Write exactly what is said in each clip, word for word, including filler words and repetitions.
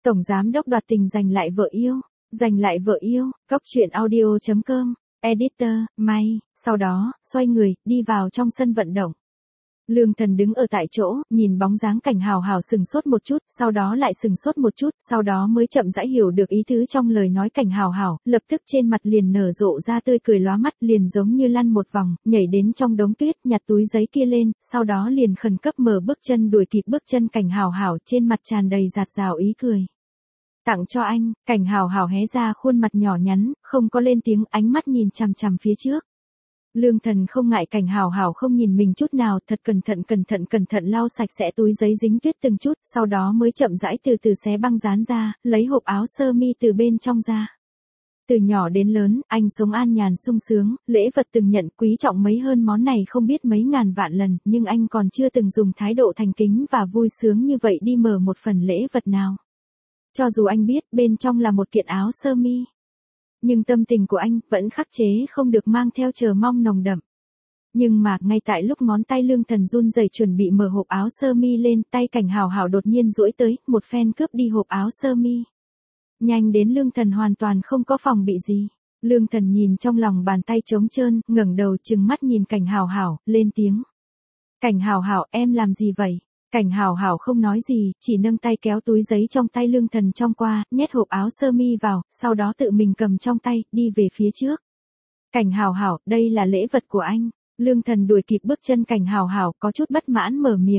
Tổng giám đốc đoạt tình giành lại vợ yêu, giành lại vợ yêu, góc truyện audio chấm com, editor, May, sau đó, xoay người, đi vào trong sân vận động. Lương Thần đứng ở tại chỗ, nhìn bóng dáng Cảnh Hào Hào sừng sốt một chút, sau đó lại sừng sốt một chút, sau đó mới chậm rãi hiểu được ý tứ trong lời nói Cảnh Hào Hào, lập tức trên mặt liền nở rộ ra tươi cười lóa mắt, liền giống như lăn một vòng, nhảy đến trong đống tuyết, nhặt túi giấy kia lên, sau đó liền khẩn cấp mở bước chân đuổi kịp bước chân Cảnh Hào Hào, trên mặt tràn đầy dạt dào ý cười. Tặng cho anh, Cảnh Hào Hào hé ra khuôn mặt nhỏ nhắn, không có lên tiếng, ánh mắt nhìn chằm chằm phía trước. Lương Thần không ngại Cảnh Hào Hào không nhìn mình chút nào, thật cẩn thận cẩn thận cẩn thận lau sạch sẽ túi giấy dính tuyết từng chút, sau đó mới chậm rãi từ từ xé băng dán ra, lấy hộp áo sơ mi từ bên trong ra. Từ nhỏ đến lớn, anh sống an nhàn sung sướng, lễ vật từng nhận quý trọng mấy hơn món này không biết mấy ngàn vạn lần, nhưng anh còn chưa từng dùng thái độ thành kính và vui sướng như vậy đi mở một phần lễ vật nào. Cho dù anh biết bên trong là một kiện áo sơ mi, nhưng tâm tình của anh vẫn khắc chế không được mang theo chờ mong nồng đậm. Nhưng mà, ngay tại lúc ngón tay Lương Thần run rẩy chuẩn bị mở hộp áo sơ mi lên, tay Cảnh Hào Hào đột nhiên duỗi tới, một phen cướp đi hộp áo sơ mi. Nhanh đến Lương Thần hoàn toàn không có phòng bị gì. Lương Thần nhìn trong lòng bàn tay trống trơn, ngẩng đầu trừng mắt nhìn Cảnh Hào Hào, lên tiếng. Cảnh Hào Hào, em làm gì vậy? Cảnh Hào Hào không nói gì, chỉ nâng tay kéo túi giấy trong tay Lương Thần trong qua, nhét hộp áo sơ mi vào, sau đó tự mình cầm trong tay, đi về phía trước. Cảnh Hào Hào, đây là lễ vật của anh. Lương Thần đuổi kịp bước chân Cảnh Hào Hào, có chút bất mãn mở miệng.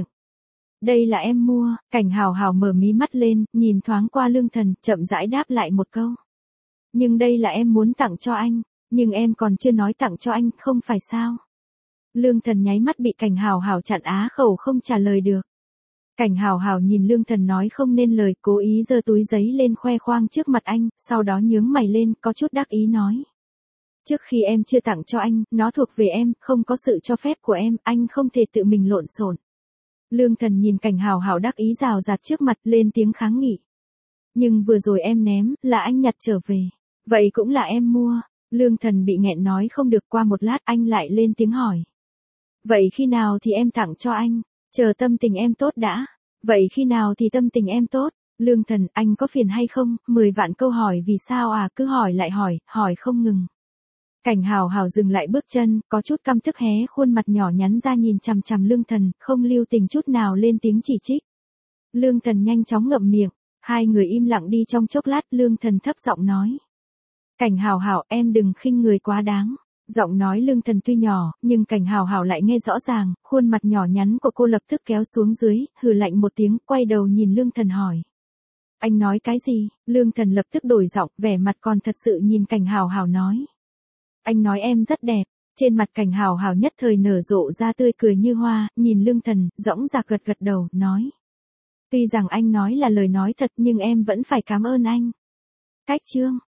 Đây là em mua. Cảnh Hào Hào mở mí mắt lên, nhìn thoáng qua Lương Thần, chậm rãi đáp lại một câu. Nhưng đây là em muốn tặng cho anh, nhưng em còn chưa nói tặng cho anh, không phải sao? Lương Thần nháy mắt bị Cảnh Hào Hào chặn á khẩu không trả lời được. Cảnh Hào Hào nhìn Lương Thần nói không nên lời, cố ý giơ túi giấy lên khoe khoang trước mặt anh, sau đó nhướng mày lên, có chút đắc ý nói. Trước khi em chưa tặng cho anh, nó thuộc về em, không có sự cho phép của em, anh không thể tự mình lộn xộn. Lương Thần nhìn Cảnh Hào Hào đắc ý rào rạt trước mặt, lên tiếng kháng nghị. Nhưng vừa rồi em ném, là anh nhặt trở về. Vậy cũng là em mua. Lương Thần bị nghẹn nói không được, qua một lát anh lại lên tiếng hỏi. Vậy khi nào thì em tặng cho anh? Chờ tâm tình em tốt đã. Vậy khi nào thì tâm tình em tốt? Lương Thần, anh có phiền hay không? Mười vạn câu hỏi vì sao à, cứ hỏi lại hỏi, hỏi không ngừng. Cảnh Hào Hào dừng lại bước chân, có chút căm tức hé khuôn mặt nhỏ nhắn ra nhìn chằm chằm Lương Thần, không lưu tình chút nào lên tiếng chỉ trích. Lương Thần nhanh chóng ngậm miệng, hai người im lặng đi trong chốc lát, Lương Thần thấp giọng nói. Cảnh Hào Hào, em đừng khinh người quá đáng. Giọng nói Lương Thần tuy nhỏ, nhưng Cảnh Hào Hào lại nghe rõ ràng, khuôn mặt nhỏ nhắn của cô lập tức kéo xuống dưới, hừ lạnh một tiếng, quay đầu nhìn Lương Thần hỏi. Anh nói cái gì? Lương Thần lập tức đổi giọng, vẻ mặt còn thật sự nhìn Cảnh Hào Hào nói. Anh nói em rất đẹp. Trên mặt Cảnh Hào Hào nhất thời nở rộ ra tươi cười như hoa, nhìn Lương Thần, dõng dạc gật gật đầu, nói. Tuy rằng anh nói là lời nói thật nhưng em vẫn phải cảm ơn anh. Cách chương.